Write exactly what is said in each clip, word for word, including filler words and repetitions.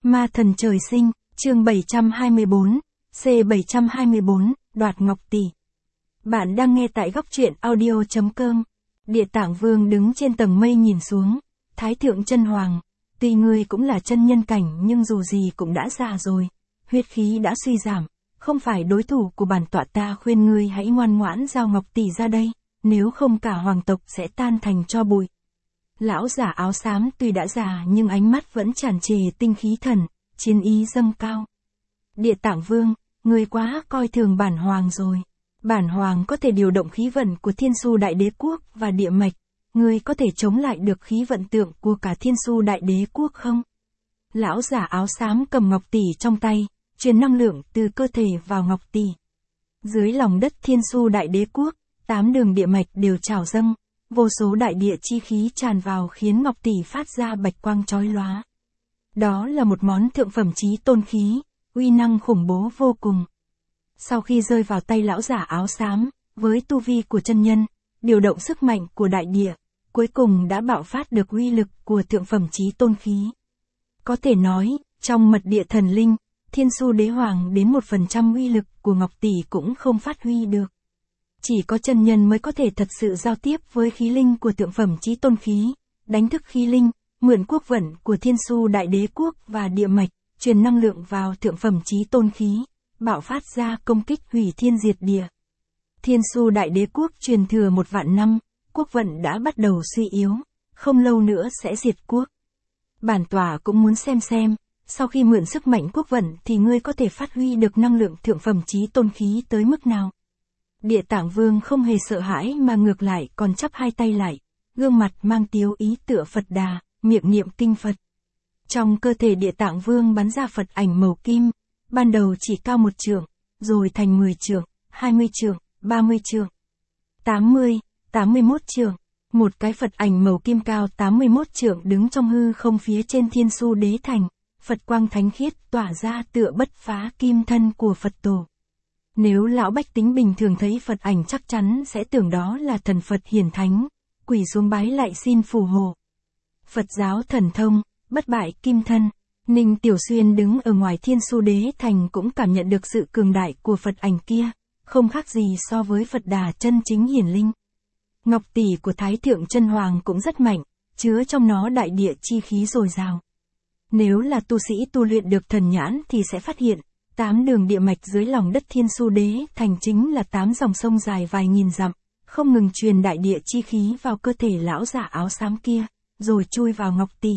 Ma thần trời sinh, chương bảy trăm hai mươi bốn, C bảy trăm hai mươi bốn, đoạt ngọc tỷ. Bạn đang nghe tại góc truyện audio chấm com. Địa Tạng Vương đứng trên tầng mây nhìn xuống, Thái thượng chân hoàng, tuy ngươi cũng là chân nhân cảnh nhưng dù gì cũng đã già rồi, huyết khí đã suy giảm, không phải đối thủ của bản tọa, ta khuyên ngươi hãy ngoan ngoãn giao ngọc tỷ ra đây, nếu không cả hoàng tộc sẽ tan thành tro bụi. Lão giả áo xám tuy đã già nhưng ánh mắt vẫn tràn trề tinh khí thần, chiến ý dâng cao. Địa Tạng Vương, ngươi quá coi thường bản hoàng rồi. Bản hoàng có thể điều động khí vận của Thiên Su Đại Đế Quốc và địa mạch, ngươi có thể chống lại được khí vận tượng của cả Thiên Su Đại Đế Quốc không? Lão giả áo xám cầm ngọc tỷ trong tay, truyền năng lượng từ cơ thể vào ngọc tỷ. Dưới lòng đất Thiên Su Đại Đế Quốc, tám đường địa mạch đều trào dâng, vô số đại địa chi khí tràn vào khiến ngọc tỷ phát ra bạch quang chói lóa. Đó là một món thượng phẩm chí tôn khí, uy năng khủng bố vô cùng. Sau khi rơi vào tay lão giả áo xám, với tu vi của chân nhân, điều động sức mạnh của đại địa, cuối cùng đã bạo phát được uy lực của thượng phẩm chí tôn khí. Có thể nói, trong mật địa thần linh, Thiên Su Đế Hoàng đến một phần trăm uy lực của ngọc tỷ cũng không phát huy được. Chỉ có chân nhân mới có thể thật sự giao tiếp với khí linh của thượng phẩm chí tôn khí, đánh thức khí linh, mượn quốc vận của Thiên Su Đại Đế Quốc và địa mạch, truyền năng lượng vào thượng phẩm chí tôn khí, bạo phát ra công kích hủy thiên diệt địa. Thiên Su Đại Đế Quốc truyền thừa một vạn năm, quốc vận đã bắt đầu suy yếu, không lâu nữa sẽ diệt quốc. Bản tòa cũng muốn xem xem, sau khi mượn sức mạnh quốc vận thì ngươi có thể phát huy được năng lượng thượng phẩm chí tôn khí tới mức nào. Địa Tạng Vương không hề sợ hãi mà ngược lại còn chắp hai tay lại, gương mặt mang tiếu ý tựa Phật Đà, miệng niệm kinh Phật. Trong cơ thể Địa Tạng Vương bắn ra Phật ảnh màu kim, ban đầu chỉ cao một trượng, rồi thành mười trượng, hai mươi trượng, ba mươi trượng, tám mươi, tám mươi mốt trượng. Một cái Phật ảnh màu kim cao tám mươi mốt trượng đứng trong hư không phía trên Thiên Su Đế Thành, Phật quang thánh khiết tỏa ra tựa bất phá kim thân của Phật tổ. Nếu lão bách tính bình thường thấy Phật ảnh chắc chắn sẽ tưởng đó là thần Phật hiển thánh, quỳ xuống bái lại xin phù hộ. Phật giáo thần thông, bất bại kim thân. Ninh Tiểu Xuyên đứng ở ngoài Thiên Su Đế Thành cũng cảm nhận được sự cường đại của Phật ảnh kia, không khác gì so với Phật Đà chân chính hiển linh. Ngọc tỷ của Thái thượng chân hoàng cũng rất mạnh, chứa trong nó đại địa chi khí dồi dào. Nếu là tu sĩ tu luyện được thần nhãn thì sẽ phát hiện, tám đường địa mạch dưới lòng đất Thiên Su Đế Thành chính là tám dòng sông dài vài nghìn dặm, không ngừng truyền đại địa chi khí vào cơ thể lão giả áo xám kia, rồi chui vào ngọc tỷ.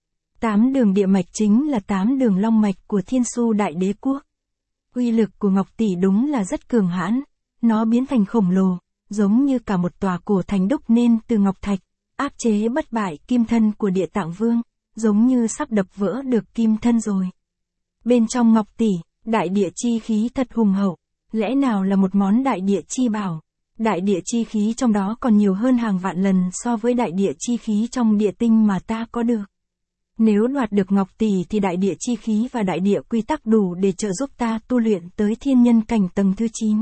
Tám đường địa mạch chính là tám đường long mạch của Thiên Su Đại Đế Quốc. Uy lực của ngọc tỷ đúng là rất cường hãn, nó biến thành khổng lồ, giống như cả một tòa cổ thành đúc nên từ ngọc thạch, áp chế bất bại kim thân của Địa Tạng Vương, giống như sắp đập vỡ được kim thân rồi. Bên trong ngọc tỷ, đại địa chi khí thật hùng hậu, lẽ nào là một món đại địa chi bảo. Đại địa chi khí trong đó còn nhiều hơn hàng vạn lần so với đại địa chi khí trong địa tinh mà ta có được. Nếu đoạt được ngọc tỷ thì đại địa chi khí và đại địa quy tắc đủ để trợ giúp ta tu luyện tới thiên nhân cảnh tầng thứ chín.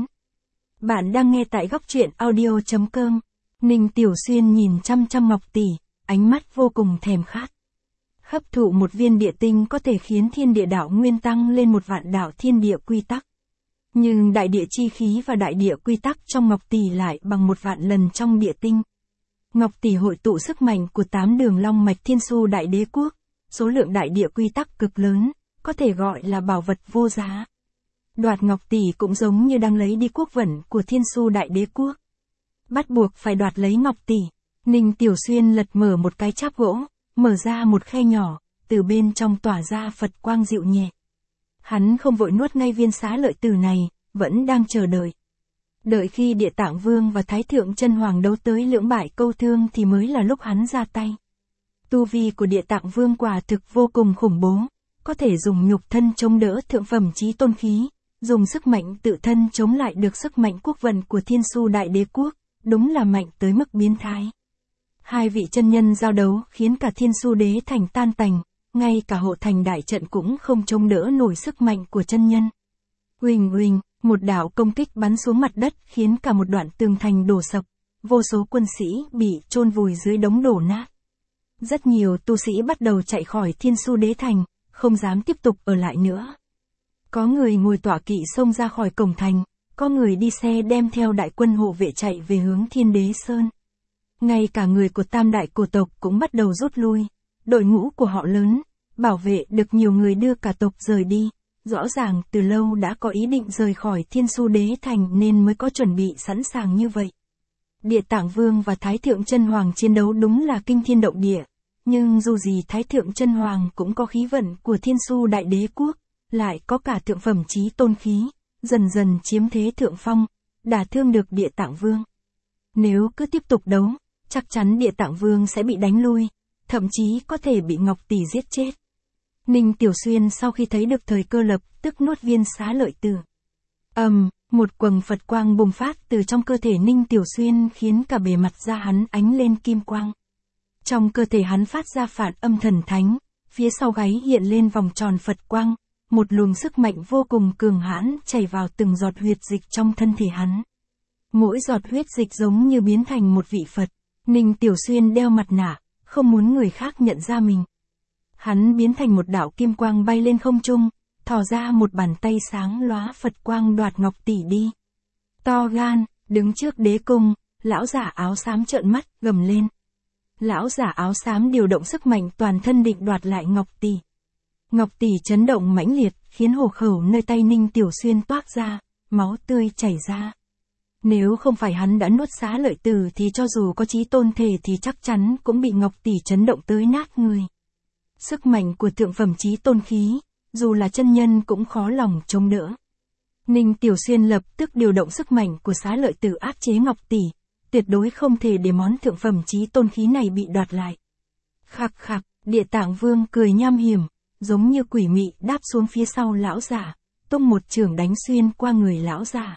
Bạn đang nghe tại góc truyện audio chấm com. Ninh Tiểu Xuyên nhìn chăm chăm ngọc tỷ, ánh mắt vô cùng thèm khát. Hấp thụ một viên địa tinh có thể khiến thiên địa đạo nguyên tăng lên một vạn đạo thiên địa quy tắc. Nhưng đại địa chi khí và đại địa quy tắc trong ngọc tỷ lại bằng một vạn lần trong địa tinh. Ngọc tỷ hội tụ sức mạnh của tám đường long mạch Thiên Su Đại Đế Quốc, số lượng đại địa quy tắc cực lớn, có thể gọi là bảo vật vô giá. Đoạt ngọc tỷ cũng giống như đang lấy đi quốc vận của Thiên Su Đại Đế Quốc. Bắt buộc phải đoạt lấy ngọc tỷ. Ninh Tiểu Xuyên lật mở một cái cháp gỗ, mở ra một khe nhỏ, từ bên trong tỏa ra Phật quang dịu nhẹ. Hắn không vội nuốt ngay viên xá lợi tử này, vẫn đang chờ đợi. Đợi khi Địa Tạng Vương và Thái thượng chân hoàng đấu tới lưỡng bại câu thương thì mới là lúc hắn ra tay. Tu vi của Địa Tạng Vương quả thực vô cùng khủng bố, có thể dùng nhục thân chống đỡ thượng phẩm chí tôn khí, dùng sức mạnh tự thân chống lại được sức mạnh quốc vận của Thiên Su Đại Đế Quốc, đúng là mạnh tới mức biến thái. Hai vị chân nhân giao đấu khiến cả Thiên Su Đế Thành tan tành, ngay cả hộ thành đại trận cũng không chống đỡ nổi sức mạnh của chân nhân. Uỳnh uỳnh, một đạo công kích bắn xuống mặt đất khiến cả một đoạn tường thành đổ sập, vô số quân sĩ bị chôn vùi dưới đống đổ nát. Rất nhiều tu sĩ bắt đầu chạy khỏi Thiên Su Đế Thành, không dám tiếp tục ở lại nữa. Có người ngồi tọa kỵ xông ra khỏi cổng thành, có người đi xe đem theo đại quân hộ vệ chạy về hướng Thiên Đế Sơn. Ngay cả người của tam đại cổ tộc cũng bắt đầu rút lui, đội ngũ của họ lớn, bảo vệ được nhiều người đưa cả tộc rời đi, rõ ràng từ lâu đã có ý định rời khỏi Thiên Su Đế Thành nên mới có chuẩn bị sẵn sàng như vậy. Địa Tạng Vương và Thái Thượng Chân Hoàng chiến đấu đúng là kinh thiên động địa, nhưng dù gì Thái Thượng Chân Hoàng cũng có khí vận của Thiên Su Đại Đế Quốc, lại có cả thượng phẩm chí tôn khí, dần dần chiếm thế thượng phong, đả thương được Địa Tạng Vương. Nếu cứ tiếp tục đấu, chắc chắn Địa Tạng Vương sẽ bị đánh lui, thậm chí có thể bị Ngọc Tỷ giết chết. Ninh Tiểu Xuyên sau khi thấy được thời cơ lập tức nuốt viên xá lợi tử. ầm, um, một quầng Phật quang bùng phát từ trong cơ thể Ninh Tiểu Xuyên khiến cả bề mặt da hắn ánh lên kim quang. Trong cơ thể hắn phát ra phản âm thần thánh, phía sau gáy hiện lên vòng tròn Phật quang, một luồng sức mạnh vô cùng cường hãn chảy vào từng giọt huyết dịch trong thân thể hắn. Mỗi giọt huyết dịch giống như biến thành một vị Phật. Ninh Tiểu Xuyên đeo mặt nạ, không muốn người khác nhận ra mình. Hắn biến thành một đạo kim quang bay lên không trung, thò ra một bàn tay sáng lóa Phật quang đoạt Ngọc Tỷ đi. To gan, đứng trước đế cung, lão giả áo xám trợn mắt, gầm lên. Lão giả áo xám điều động sức mạnh toàn thân định đoạt lại Ngọc Tỷ. Ngọc Tỷ chấn động mãnh liệt, khiến hổ khẩu nơi tay Ninh Tiểu Xuyên toát ra, máu tươi chảy ra. Nếu không phải hắn đã nuốt xá lợi tử thì cho dù có chí tôn thể thì chắc chắn cũng bị Ngọc Tỷ chấn động tới nát người. Sức mạnh của thượng phẩm chí tôn khí, dù là chân nhân cũng khó lòng chống đỡ. Ninh Tiểu Xuyên lập tức điều động sức mạnh của xá lợi tử áp chế Ngọc Tỷ, tuyệt đối không thể để món thượng phẩm chí tôn khí này bị đoạt lại. Khạc khạc, Địa Tạng Vương cười nham hiểm, giống như quỷ mị đáp xuống phía sau lão giả, tung một chưởng đánh xuyên qua người lão giả.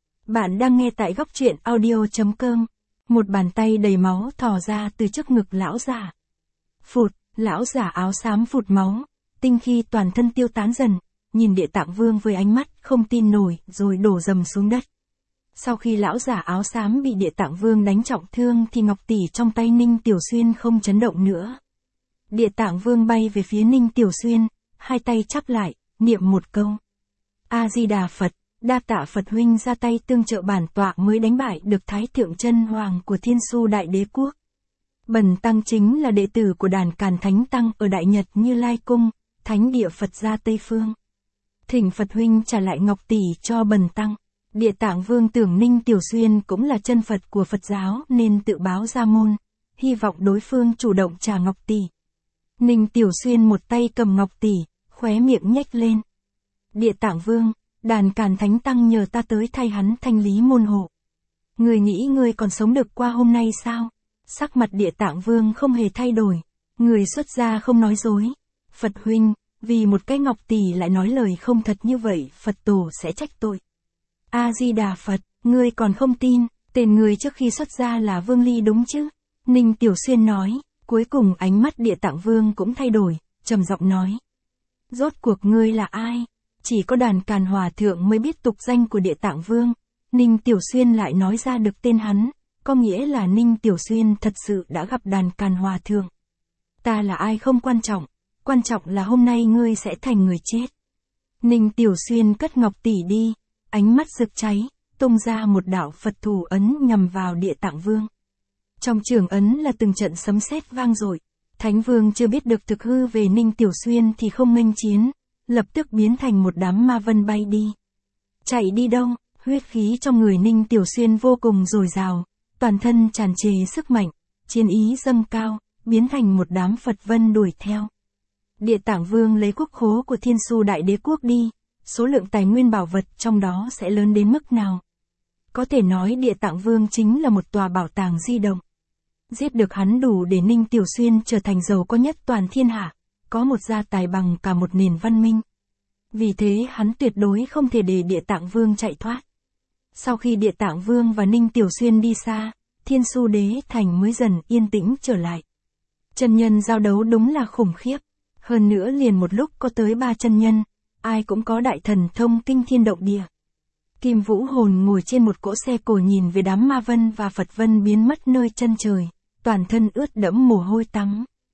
Bạn đang nghe tại góc truyện audio chấm com. Một bàn tay đầy máu thò ra từ trước ngực lão giả. Phụt, lão giả áo xám phụt máu, tinh khí toàn thân tiêu tán dần, nhìn Địa Tạng Vương với ánh mắt không tin nổi rồi đổ dầm xuống đất. Sau khi lão giả áo xám bị Địa Tạng Vương đánh trọng thương thì Ngọc Tỷ trong tay Ninh Tiểu Xuyên không chấn động nữa. Địa Tạng Vương bay về phía Ninh Tiểu Xuyên, hai tay chắp lại, niệm một câu. A-di-đà Phật, đa tạ Phật huynh ra tay tương trợ bản tọa mới đánh bại được Thái Thượng Chân Hoàng của Thiên Su Đại Đế Quốc. Bần tăng chính là đệ tử của đàn Càn Thánh Tăng ở Đại Nhật Như Lai Cung, Thánh địa Phật gia Tây Phương. Thỉnh Phật huynh trả lại Ngọc Tỷ cho bần tăng. Địa Tạng Vương tưởng Ninh Tiểu Xuyên cũng là chân Phật của Phật giáo nên tự báo ra môn, hy vọng đối phương chủ động trả Ngọc Tỷ. Ninh Tiểu Xuyên một tay cầm Ngọc Tỷ, khóe miệng nhếch lên. Địa Tạng Vương, đàn Càn Thánh Tăng nhờ ta tới thay hắn thanh lý môn hộ. Người nghĩ người còn sống được qua hôm nay sao? Sắc mặt Địa Tạng Vương không hề thay đổi. Người xuất gia không nói dối. Phật huynh, vì một cái Ngọc Tỷ lại nói lời không thật như vậy, Phật tổ sẽ trách tội. A-di-đà Phật, ngươi còn không tin, tên người trước khi xuất gia là Vương Ly đúng chứ? Ninh Tiểu Xuyên nói, cuối cùng ánh mắt Địa Tạng Vương cũng thay đổi, trầm giọng nói. Rốt cuộc ngươi là ai? Chỉ có đàn Càn Hòa Thượng mới biết tục danh của Địa Tạng Vương. Ninh Tiểu Xuyên lại nói ra được tên hắn, có nghĩa là Ninh Tiểu Xuyên thật sự đã gặp đàn Càn Hòa Thượng. Ta là ai không quan trọng, quan trọng là hôm nay ngươi sẽ thành người chết. Ninh Tiểu Xuyên cất Ngọc Tỷ đi, ánh mắt rực cháy, tung ra một đạo Phật thủ ấn nhằm vào Địa Tạng Vương. Trong trường ấn là từng trận sấm sét vang dội. Thánh Vương chưa biết được thực hư về Ninh Tiểu Xuyên thì không nghênh chiến, lập tức biến thành một đám ma vân bay đi. Chạy đi đâu? Huyết khí trong người Ninh Tiểu Xuyên vô cùng dồi dào, toàn thân tràn trề sức mạnh, chiến ý dâng cao, biến thành một đám Phật vân đuổi theo. Địa Tạng Vương lấy quốc khố của Thiên Su Đại Đế Quốc đi, số lượng tài nguyên bảo vật trong đó sẽ lớn đến mức nào? Có thể nói Địa Tạng Vương chính là một tòa bảo tàng di động. Giết được hắn đủ để Ninh Tiểu Xuyên trở thành giàu có nhất toàn thiên hạ, có một gia tài bằng cả một nền văn minh. Vì thế hắn tuyệt đối không thể để Địa Tạng Vương chạy thoát. Sau khi Địa Tạng Vương và Ninh Tiểu Xuyên đi xa, Thiên Su Đế Thành mới dần yên tĩnh trở lại. Chân nhân giao đấu đúng là khủng khiếp. Hơn nữa liền một lúc có tới ba chân nhân, ai cũng có đại thần thông kinh thiên động địa. Kim Vũ Hồn ngồi trên một cỗ xe cổ nhìn về đám ma vân và Phật vân biến mất nơi chân trời, toàn thân ướt đẫm mồ hôi tắm.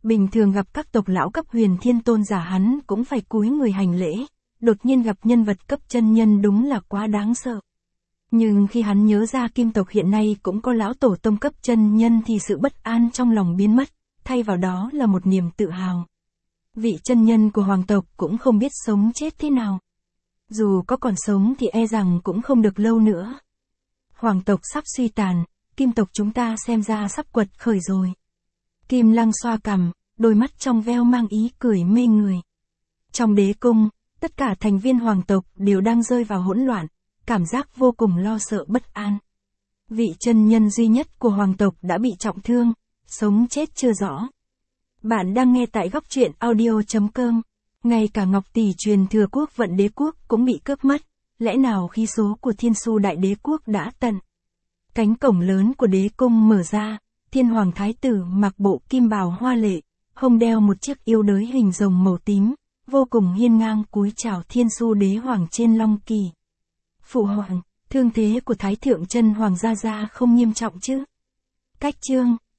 Bình thường gặp các tộc lão cấp huyền thiên tôn giả hắn cũng phải cúi người hành lễ, đột nhiên gặp nhân vật cấp chân nhân đúng là quá đáng sợ. Nhưng khi hắn nhớ ra kim tộc hiện nay cũng có lão tổ tông cấp chân nhân thì sự bất an trong lòng biến mất, thay vào đó là một niềm tự hào. Vị chân nhân của hoàng tộc cũng không biết sống chết thế nào. Dù có còn sống thì e rằng cũng không được lâu nữa. Hoàng tộc sắp suy tàn, kim tộc chúng ta xem ra sắp quật khởi rồi. Kim Lăng xoa cằm, đôi mắt trong veo mang ý cười mê người. Trong đế cung, tất cả thành viên hoàng tộc đều đang rơi vào hỗn loạn, cảm giác vô cùng lo sợ bất an. Vị chân nhân duy nhất của hoàng tộc đã bị trọng thương, sống chết chưa rõ. Bạn đang nghe tại góc truyện audio chấm com. Ngay cả Ngọc Tỷ truyền thừa quốc vận đế quốc cũng bị cướp mất, lẽ nào khí số của Thiên Su đại đế quốc đã tận. Cánh cổng lớn của đế cung mở ra, Thiên Hoàng Thái tử mặc bộ kim bào hoa lệ, hông đeo một chiếc yêu đới hình rồng màu tím, vô cùng hiên ngang cúi chào Thiên Su đế hoàng trên long kỳ. Phụ hoàng, thương thế của Thái thượng chân hoàng gia gia không nghiêm trọng chứ? Cách chương